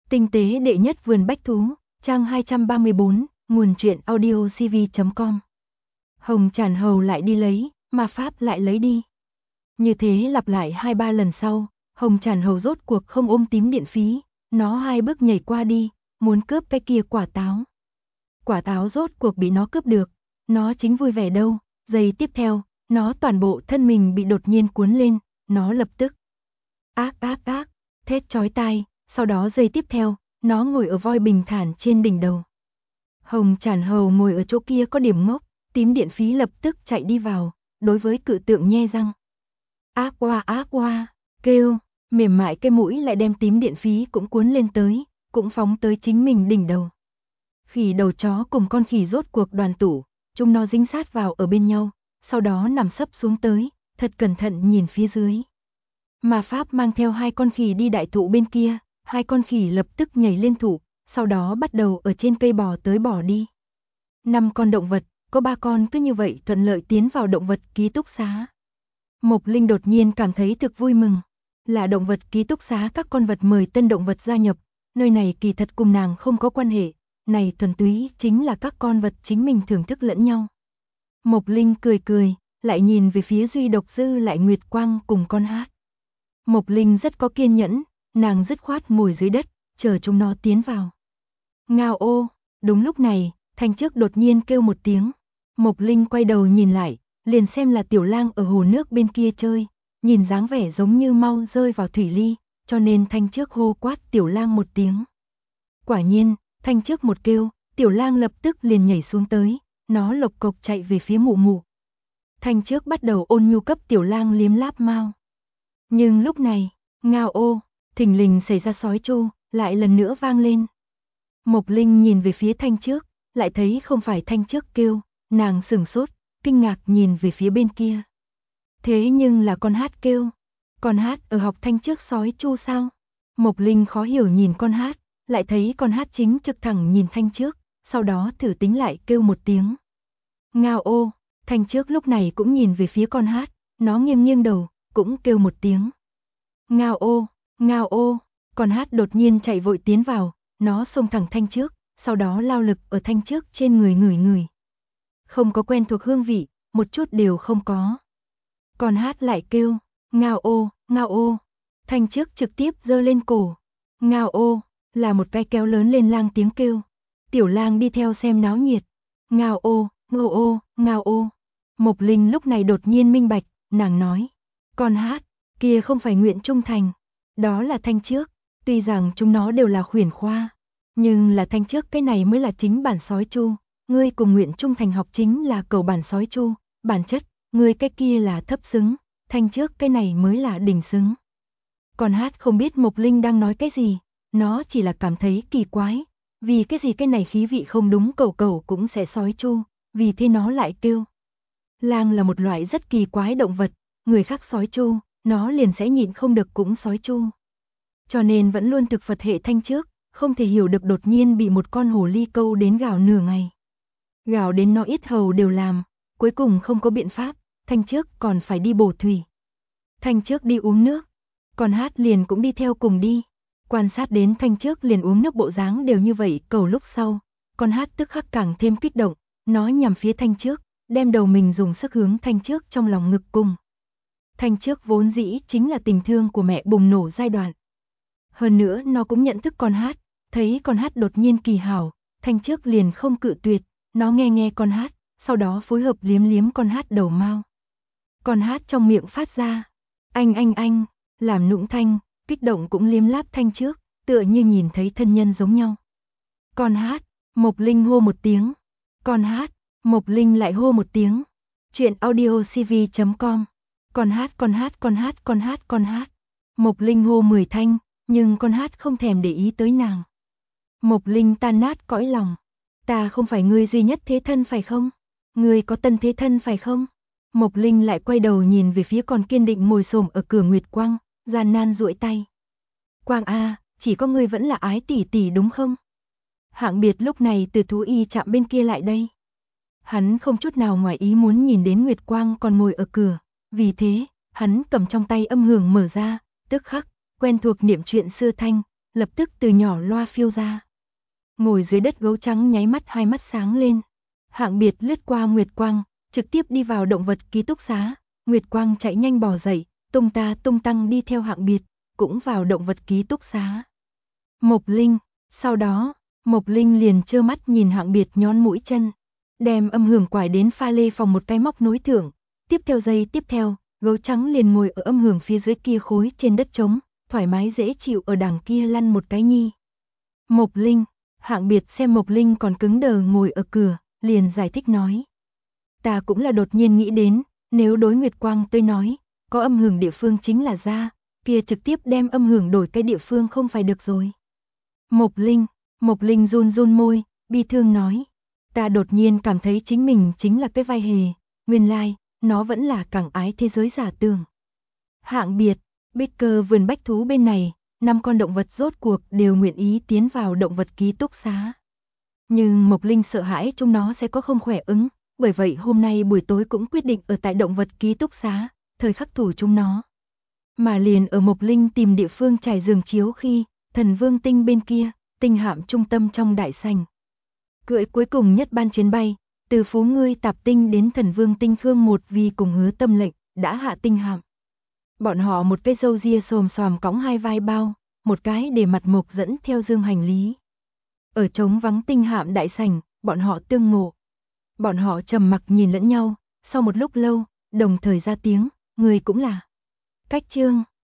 Tinh tế đệ nhất vườn bách thú, trang 234, nguồn truyện audiocv.com. Hồng Tràn Hầu lại đi lấy, ma pháp lại lấy đi. Như thế lặp lại 2-3 lần sau, Hồng Tràn Hầu rốt cuộc không ôm tím điện phí, nó 2 bước nhảy qua đi, muốn cướp cái kia quả táo. Quả táo rốt cuộc bị nó cướp được, nó chính vui vẻ đâu, giây tiếp theo, nó toàn bộ thân mình bị đột nhiên cuốn lên, nó lập tức ác, thét chói tai, sau đó giây tiếp theo, nó ngồi ở voi bình thản trên đỉnh đầu. Hồng Tràn Hầu ngồi ở chỗ kia có điểm ngốc, tím điện phí lập tức chạy đi vào, đối với cự tượng nhe răng. Ác oa, kêu, mềm mại cái mũi lại đem tím điện phí cũng cuốn lên tới, cũng phóng tới chính mình đỉnh đầu. Khỉ đầu chó cùng con khỉ rốt cuộc đoàn tụ, chúng nó dính sát vào ở bên nhau, sau đó nằm sấp xuống tới, thật cẩn thận nhìn phía dưới. Ma pháp mang theo 2 con khỉ đi đại thụ bên kia, 2 con khỉ lập tức nhảy lên thụ, sau đó bắt đầu ở trên cây bò tới bò đi. 5 con động vật, có 3 con cứ như vậy thuận lợi tiến vào động vật ký túc xá. Mộc Linh đột nhiên cảm thấy thực vui mừng, là động vật ký túc xá các con vật mời tân động vật gia nhập, nơi này kỳ thật cùng nàng không có quan hệ, này thuần túy chính là các con vật chính mình thưởng thức lẫn nhau. Mộc Linh cười, lại nhìn về phía duy độc dư lại Nguyệt Quang cùng con hát. Mộc Linh rất có kiên nhẫn, nàng dứt khoát ngồi dưới đất, chờ chúng nó tiến vào. Ngao ô, đúng lúc này, Thanh Trước đột nhiên kêu một tiếng. Mộc Linh quay đầu nhìn lại, liền xem là Tiểu Lang ở hồ nước bên kia chơi, nhìn dáng vẻ giống như mau rơi vào thủy ly, cho nên Thanh Trước hô quát Tiểu Lang một tiếng. Quả nhiên, Thanh Trước một kêu, Tiểu Lang lập tức liền nhảy xuống tới, nó lộc cộc chạy về phía Mụ Mụ. Thanh Trước bắt đầu ôn nhu cấp Tiểu Lang liếm láp mao. Nhưng lúc này, ngao ô, thình lình xảy ra sói chu, lại lần nữa vang lên. Mộc Linh nhìn về phía Thanh Trước, lại thấy không phải Thanh Trước kêu, nàng sửng sốt, kinh ngạc nhìn về phía bên kia. Thế nhưng là con hát kêu, con hát ở học Thanh Trước sói chu sao? Mộc Linh khó hiểu nhìn con hát, lại thấy con hát chính trực thẳng nhìn Thanh Trước, sau đó thử tính lại kêu một tiếng. Ngao ô, Thanh Trước lúc này cũng nhìn về phía con hát, nó nghiêng đầu, cũng kêu một tiếng. Ngao ô, con hát đột nhiên chạy vội tiến vào, nó xông thẳng Thanh Trước, sau đó lao lực ở Thanh Trước trên người ngửi. Không có quen thuộc hương vị, một chút đều không có. Con hát lại kêu, ngao ô, Thanh Trước trực tiếp giơ lên cổ. Ngao ô, là một cái kéo lớn lên lang tiếng kêu. Tiểu Lang đi theo xem náo nhiệt. Ngao ô. Mộc Linh lúc này đột nhiên minh bạch, nàng nói. Con hát, kia không phải Nguyện Trung Thành, đó là Thanh Trước, tuy rằng chúng nó đều là khuyển khoa, nhưng là Thanh Trước cái này mới là chính bản sói chu, ngươi cùng Nguyện Trung Thành học chính là cầu bản sói chu, bản chất, ngươi cái kia là thấp xứng, Thanh Trước cái này mới là đỉnh xứng. Con hát không biết Mộc Linh đang nói cái gì, nó chỉ là cảm thấy kỳ quái, vì cái gì cái này khí vị không đúng cẩu cũng sẽ sói chu, vì thế nó lại kêu. Lang là một loại rất kỳ quái động vật, người khác sói chu, nó liền sẽ nhịn không được cũng sói chu. Cho nên vẫn luôn thực Phật hệ Thanh Trước, không thể hiểu được đột nhiên bị một con hồ ly câu đến gào nửa ngày. Gào đến nó yết hầu đều làm, cuối cùng không có biện pháp, Thanh Trước còn phải đi bổ thủy. Thanh Trước đi uống nước, con hát liền cũng đi theo cùng đi. Quan sát đến Thanh Trước liền uống nước bộ dáng đều như vậy cầu lúc sau, con hát tức khắc càng thêm kích động, nó nhằm phía Thanh Trước, đem đầu mình dùng sức hướng Thanh Trước trong lòng ngực cùng. Thanh Trước vốn dĩ chính là tình thương của mẹ bùng nổ giai đoạn. Hơn nữa nó cũng nhận thức con hát, thấy con hát đột nhiên kỳ hảo, Thanh Trước liền không cự tuyệt, nó nghe con hát, sau đó phối hợp liếm con hát đầu mao. Con hát trong miệng phát ra, anh, làm nũng thanh, kích động cũng liếm láp Thanh Trước, tựa như nhìn thấy thân nhân giống nhau. Con hát, Mộc Linh hô một tiếng, con hát, Mộc Linh lại hô một tiếng. Truyện audiocv.com. Con hát. Mộc Linh hô 10 thanh, nhưng con hát không thèm để ý tới nàng. Mộc Linh tan nát cõi lòng. Ta không phải ngươi duy nhất thế thân phải không? Ngươi có tân thế thân phải không? Mộc Linh lại quay đầu nhìn về phía còn kiên định ngồi xổm ở cửa Nguyệt Quang, gian nan duỗi tay. Quang a, chỉ có ngươi vẫn là ái tỷ tỷ đúng không? Hạng Biệt lúc này từ thú y trạm bên kia lại đây. Hắn không chút nào ngoài ý muốn nhìn đến Nguyệt Quang còn ngồi ở cửa, vì thế, hắn cầm trong tay âm hưởng mở ra, tức khắc, quen thuộc niệm chuyện xưa thanh, lập tức từ nhỏ loa phiêu ra. Ngồi dưới đất gấu trắng nháy mắt hai mắt sáng lên. Hạng Biệt lướt qua Nguyệt Quang, trực tiếp đi vào động vật ký túc xá. Nguyệt Quang chạy nhanh bò dậy, tung ta tung tăng đi theo Hạng Biệt, cũng vào động vật ký túc xá. Mộc Linh, sau đó, Mộc Linh liền trơ mắt nhìn Hạng Biệt nhón mũi chân, đem âm hưởng quải đến pha lê phòng một cái móc nối thưởng. Tiếp theo giây tiếp theo, gấu trắng liền ngồi ở âm hưởng phía dưới kia khối trên đất trống, thoải mái dễ chịu ở đằng kia lăn một cái nhi. Mộc Linh, Hạng Biệt xem Mộc Linh còn cứng đờ ngồi ở cửa, liền giải thích nói. Ta cũng là đột nhiên nghĩ đến, nếu đối Nguyệt Quang tôi nói, có âm hưởng địa phương chính là ra, kia trực tiếp đem âm hưởng đổi cái địa phương không phải được rồi. Mộc Linh run run môi, bi thương nói. Ta đột nhiên cảm thấy chính mình chính là cái vai hề, nguyên lai, nó vẫn là càng ái thế giới giả tưởng. Hạng Biệt, Baker vườn bách thú bên này, 5 con động vật rốt cuộc đều nguyện ý tiến vào động vật ký túc xá. Nhưng Mộc Linh sợ hãi chúng nó sẽ có không khỏe ứng, bởi vậy hôm nay buổi tối cũng quyết định ở tại động vật ký túc xá, thời khắc thủ chúng nó. Mà liền ở Mộc Linh tìm địa phương trải giường chiếu khi, Thần Vương Tinh bên kia, tinh hạm trung tâm trong đại sảnh. Cưỡi cuối cùng nhất ban chuyến bay, từ Phú Ngươi Tạp Tinh đến Thần Vương Tinh Khương một vì cùng hứa tâm lệnh, đã hạ tinh hạm. Bọn họ một cái râu ria xồm xoàm cõng hai vai bao, một cái để mặt mộc dẫn theo dương hành lý. Ở trống vắng tinh hạm đại sảnh, bọn họ tương ngộ. Bọn họ trầm mặc nhìn lẫn nhau, sau một lúc lâu, đồng thời ra tiếng, người cũng là. Cách chương